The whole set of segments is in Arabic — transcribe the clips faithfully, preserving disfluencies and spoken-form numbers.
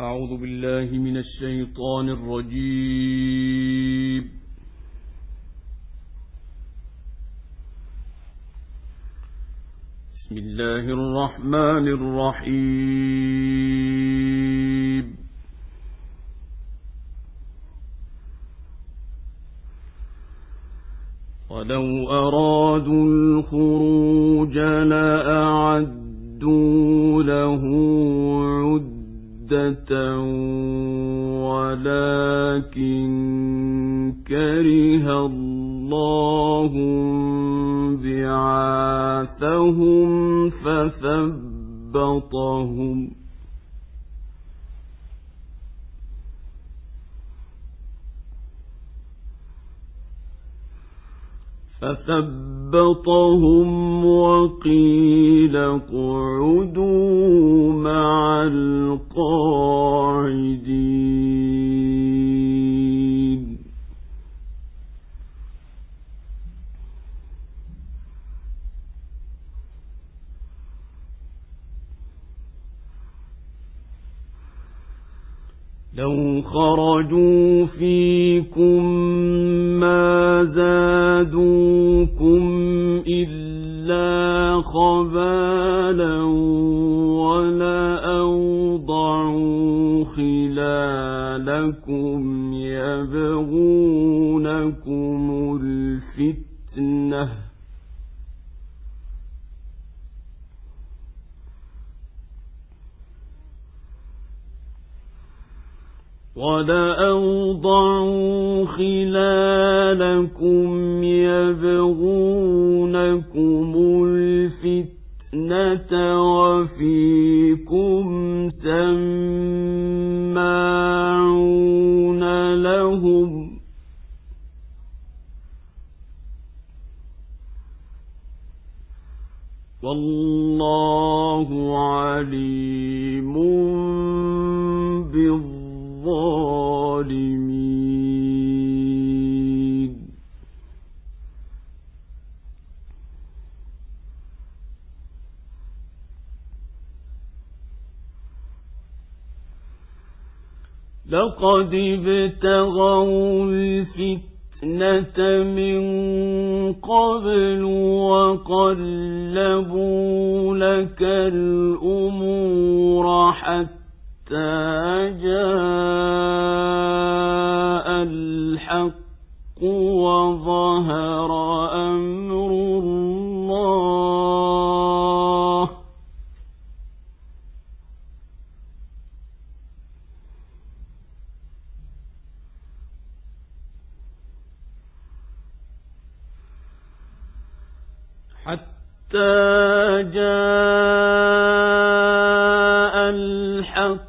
أعوذ بالله من الشيطان الرجيم. بسم الله الرحمن الرحيم. ولو أرادوا الخروج لأعدوا له عدة ولكن كره الله بعاثهم فثبطهم فثبطهم وقيل اقعدوا مع القاعدين. لو خرجوا فيكم ما زادوكم إلا خبالا ولأوضعوا خلالكم يبغونكم الفتنة ولأوضعوا خلالكم يبغونكم الفتنة وفيكم سماعون لهم والله عليم بالظالمين. الظالمين. لقد ابتغوا الفتنة من قبل وقلبوا لك الأمور حتى جاء الحق وظهر أمر الله حتى جاء الحق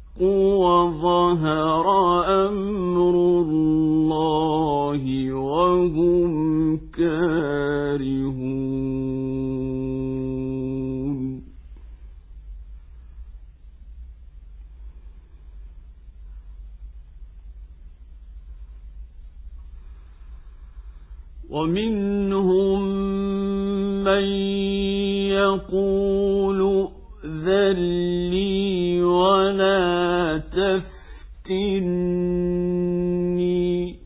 وظهر أمر الله وهم كارهون. ومنهم من يقول ائذن لي ولا تفتني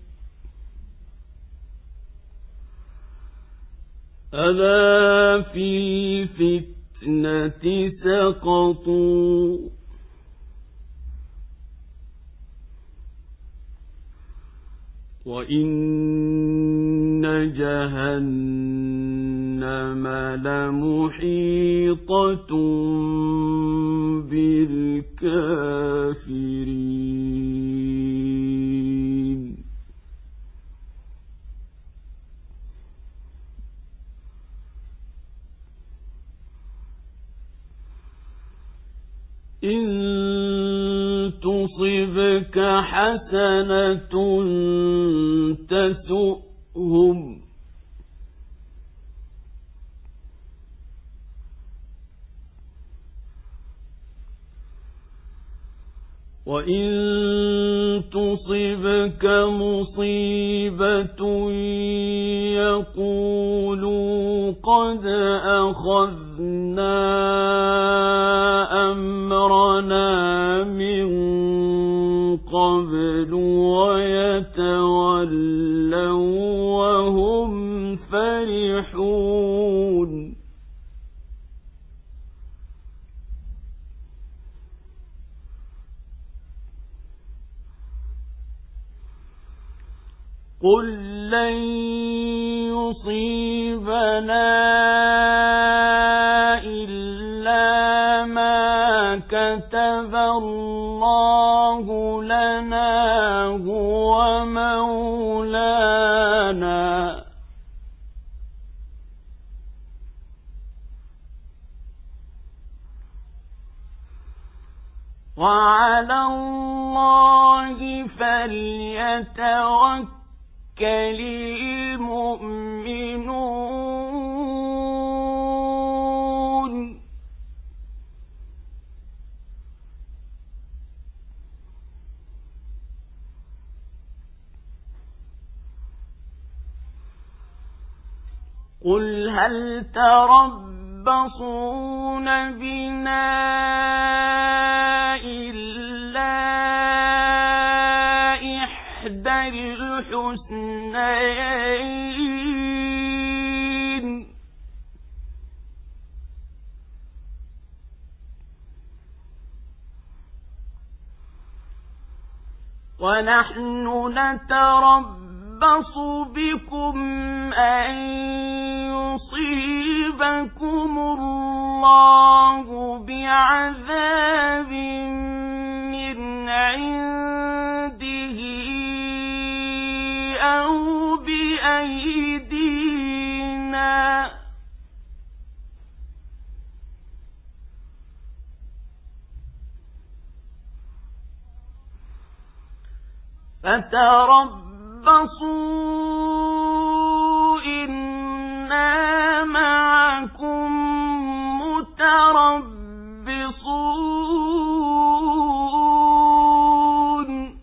ألا في الفتنة سقطوا وإن جهنم لمحيطة بالكافرين. إن تصبك حسنة تسؤهم وإن تصبك مصيبة يقولوا قد أخذنا أمرنا من قبل ويتولوا وهم فرحون قل لن يصيبنا إلا ما كتب الله لنا هو مولانا وعلى الله فليتوكل المؤمنون قل هل تربصون بنا إلا إحدى الحسنيين ونحن نتربص بكم أن يصيبكم الله بعذاب من عنده أو بأيدينا فتربصوا إنا معكم متربصون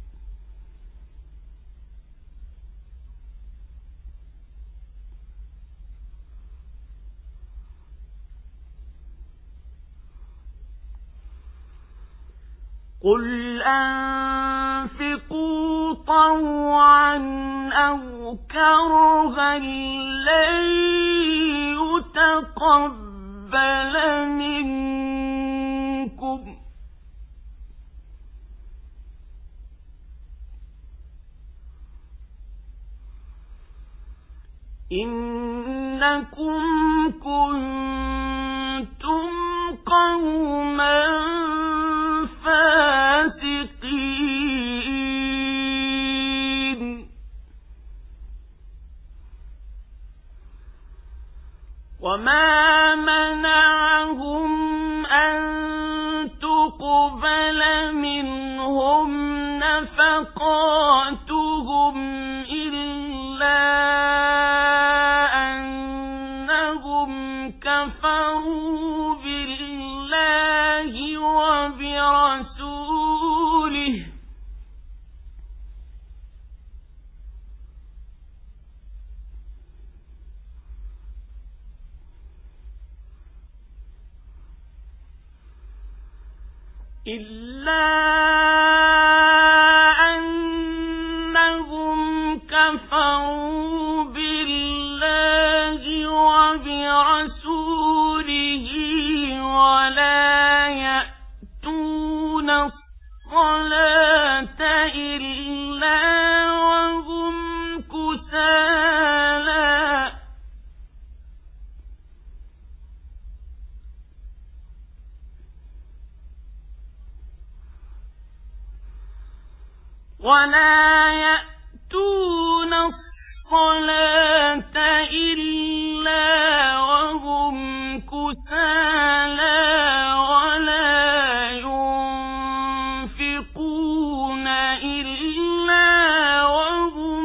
قل أنفقوا طوعا أو كرها لن يتقبل منكم إنكم كنتم قوما فاسقين وما منعهم أن تقبل منهم نفقاتهم إلا أنهم كفروا بالله وبرسوله إلا أنهم كفروا بالله وبرسوله ولا يأتون الصلاة إلا وهم كسالى ولا يأتون الصلاة إلا وهم كسالى ولا ينفقون إلا وهم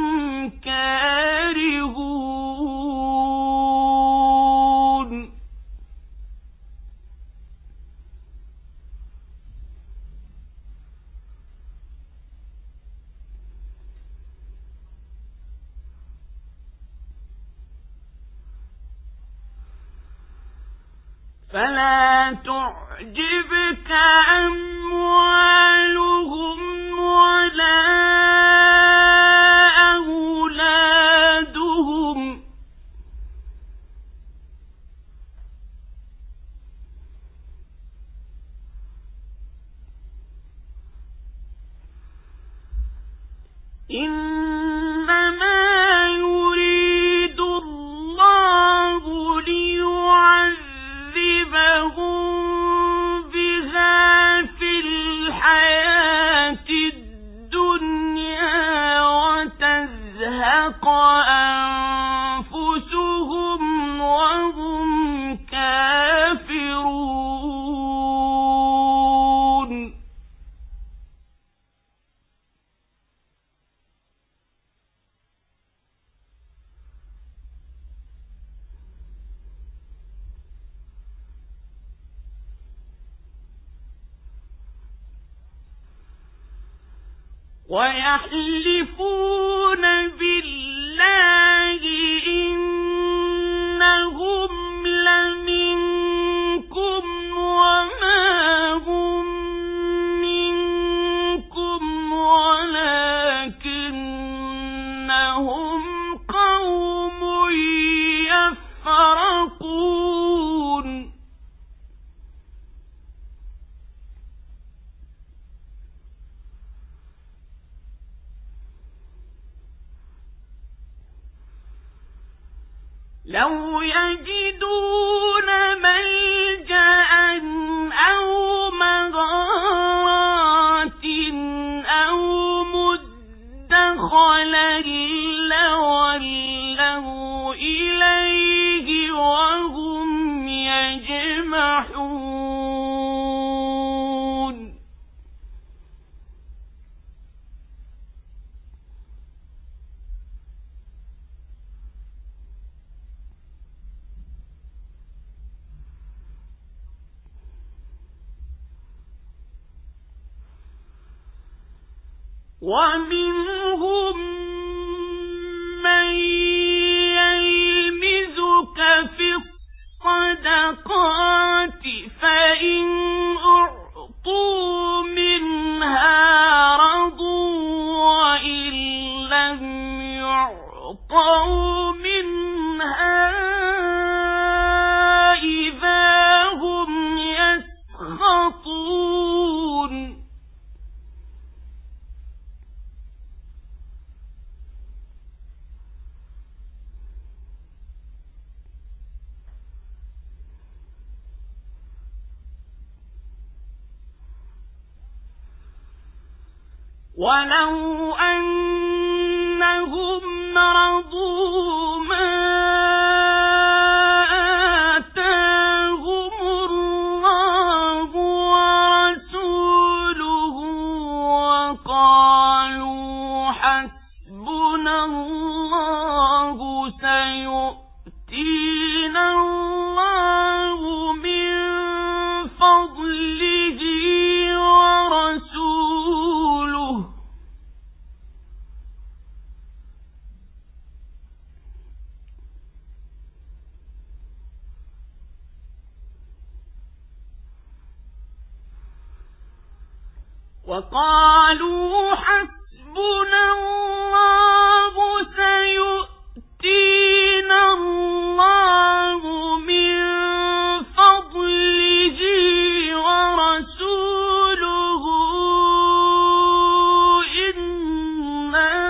كارهون فلا تعلم تعجبك أموالهم ولا أولادهم إنما يريد الله ليعذبهم بها في الحياة الدنيا وتزهق أنفسهم وهم كافرون ويحلفون بالله إنهم لمنكم وما هم منكم ولكنهم قوم يفرقون لو يجدون ملجأ أو مغارات أو مدخلا لولوا إليه وهم يجمحون ومنهم من يلمزك في الصدقات فإن أعطوا منها رضوا وإن لم يعطوا منها إذا هم يسخطون ولو أنهم رضوا ما آتاهم الله ورسوله وقالوا حسبنا الله سيؤتينا الله من فضله ورسوله وقالوا حسبنا الله سيؤتينا الله من فضله ورسوله إنا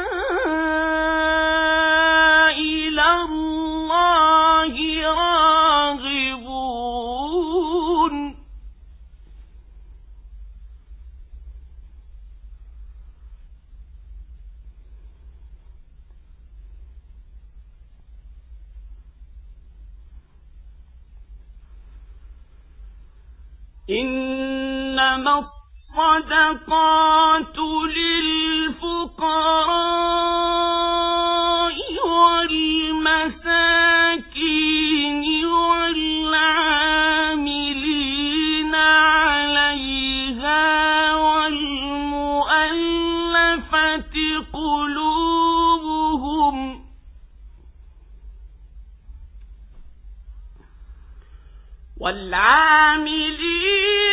إلى الله راغبون إنما الصدقات للفقراء والمساكين والعاملين عليها والمؤلفة قلوبهم والعاملين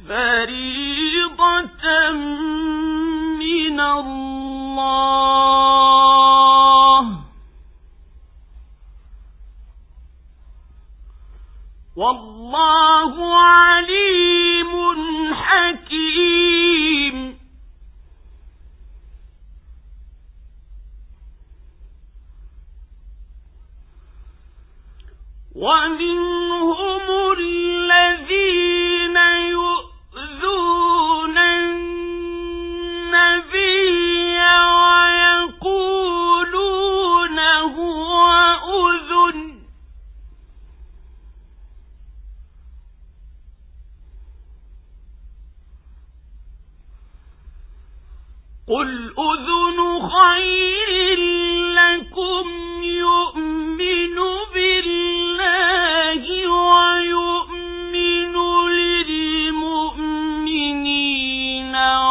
فريضة من الله والله عليم حكيم ومنهم الذين يؤذون النبي ويقولون هو أذن قل أذن خير لكم يؤمن بالله ويؤمن للمؤمنين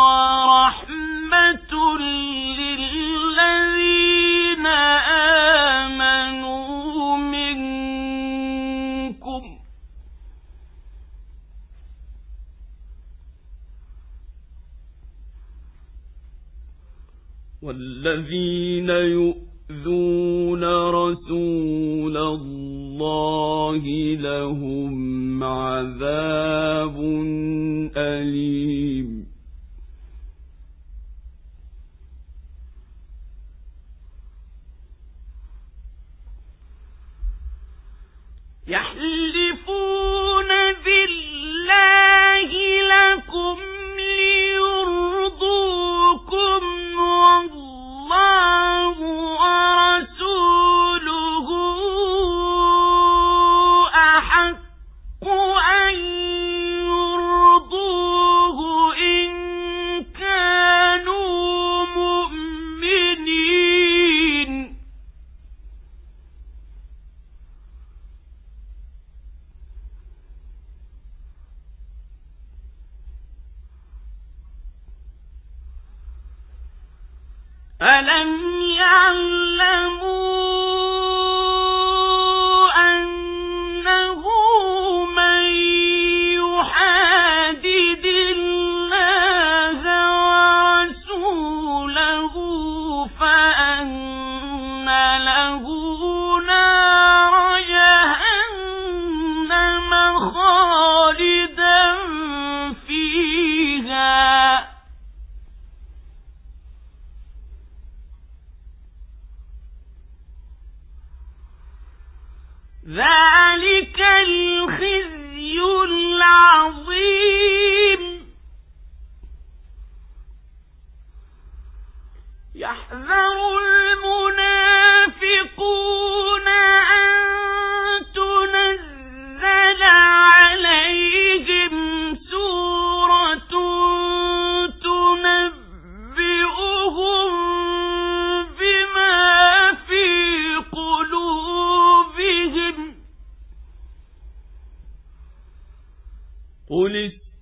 ورحمة للذين آمنوا منكم والذين يؤذون رسول الله لهم عذاب أليم يحلفون بالله لكم ليرضوكم والله ورسوله أحق أن يرضوه إن كانوا مؤمنين ألم يعلموا أنه من يحادد الله ورسوله فأن له نار جهنم خالدا فيها ذلك الخزي العظيم يحذر المنافقون أن تنزل عليهم سورة تنبئهم بما في قلوبهم قل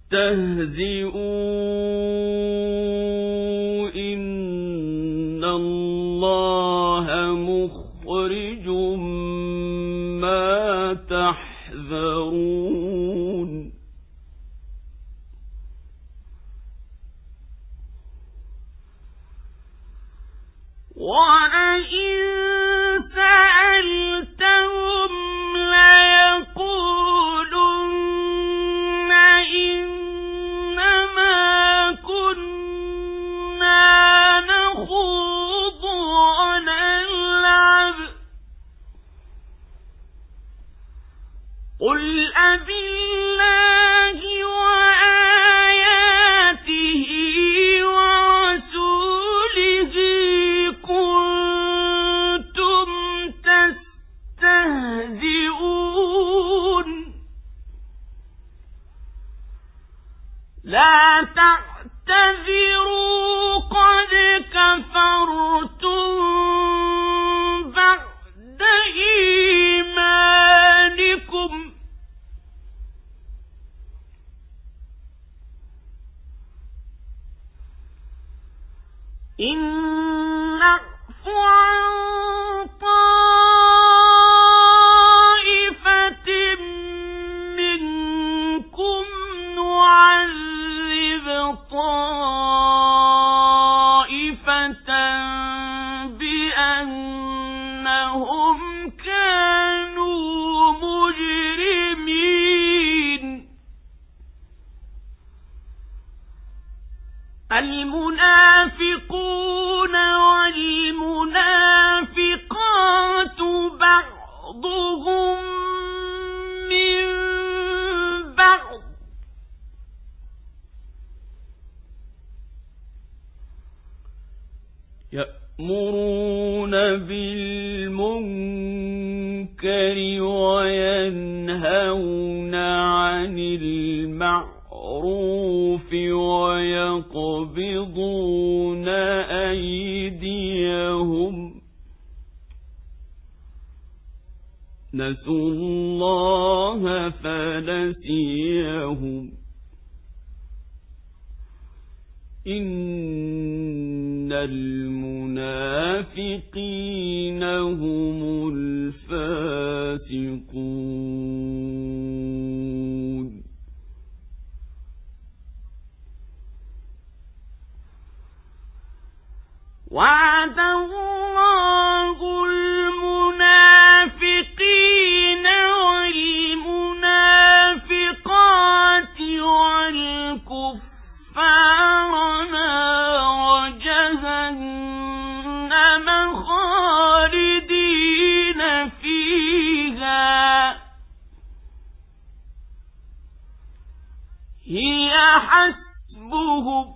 استهزئوا إن الله مخرج ما تحذرون وَلَئِن سَأَلْتَهُمْ لَيَقُولُنَّ إِنَّمَا كُنَّا نَخُوضُ وَنَلْعَبُ قُلْ أَبِاللَّهِ وَآيَاتِهِ وَرَسُولِهِ كُنتُمْ تَسْتَهْزِئُونَ لَا تَعْتَذِرُوا قَدْ كَفَرْتُمْ بَعْدَ إِيمَانِكُمْ إِن نَّعْفُ عَن طَائِفَةٍ مِّنكُمْ نُعَذِّبْ المنافقون والمنافقات بعضهم من بعض يأمرون بالمنكر وينهون عن المعروف ويقبضون أيديهم نسوا الله فنسيهم إن المنافقين هم الفاسقون وعد الله المنافقين والمنافقات والكفار نار جهنم خالدين فيها هي حسبهم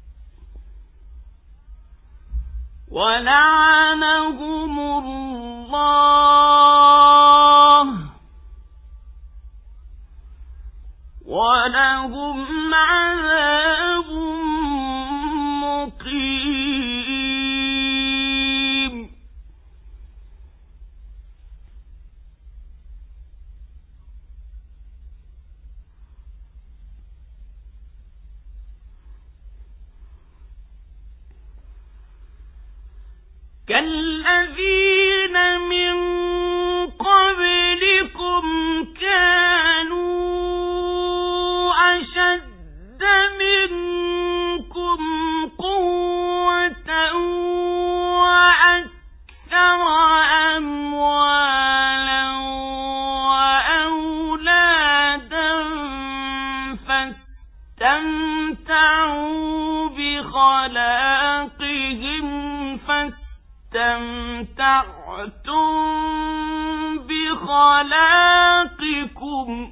ولعنهم الله ولهم عذاب مقيم كالذين من قبلكم كانوا أشد منكم قوة وأكثر أموالا وأولادا فاستمتعوا بخلاقهم فاستمتعتم بخلاقكم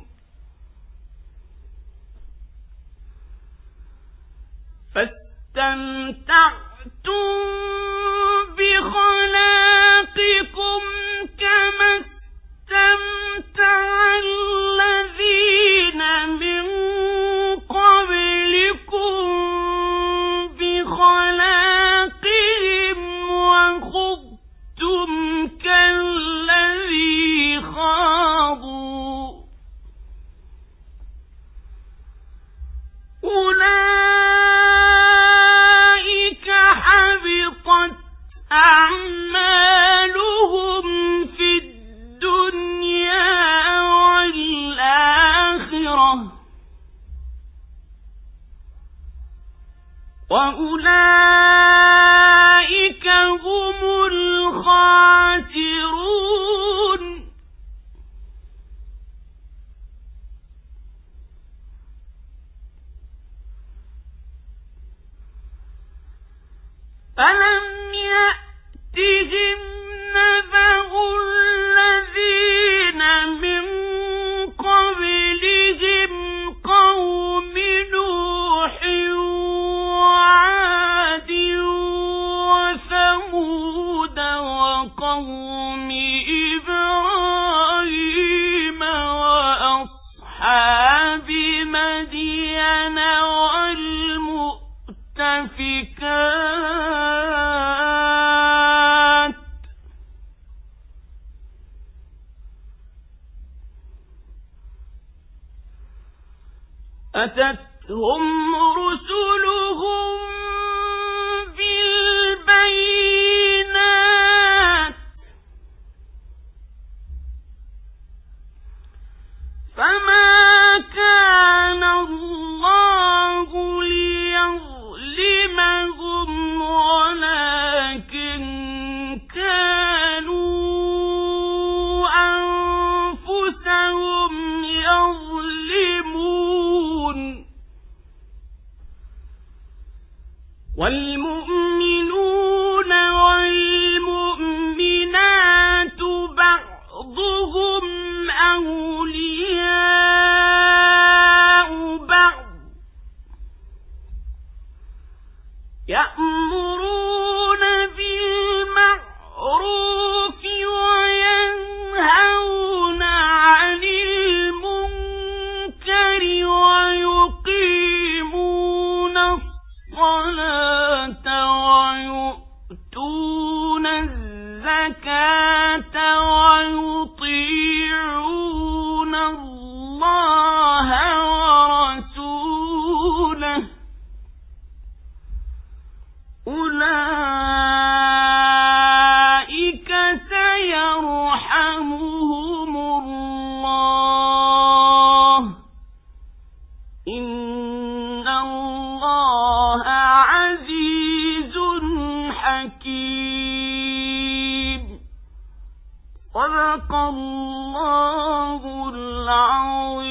فاستمتعتم بخلاقكم كما استمتع الذين من قبلكم بخلاقهم وخضتم كالذي خاضوا أولئك حبطت أعمالهم في الدنيا والآخرة وأولئك هم الخاسرون ألم يأتهم نبأ الذين من قبلهم قوم نوح وعاد وثمود وقوم إبراهيم وأصحاب مدين والمؤتفكات أتتهم رسلهم بالبينات فما كان الله ليظلمهم ولكن كانوا أنفسهم يظلمون والمؤمنون والمؤمنات بعضهم أولياء بعض يأمرون بالمعروف وينهون عن المنكر ويقيمون الصلاة ويؤتون الزكاة ويطيعون الله ورسوله أولئك سيرحمهم الله إن الله عزيز حكيم صدق الله العظيم.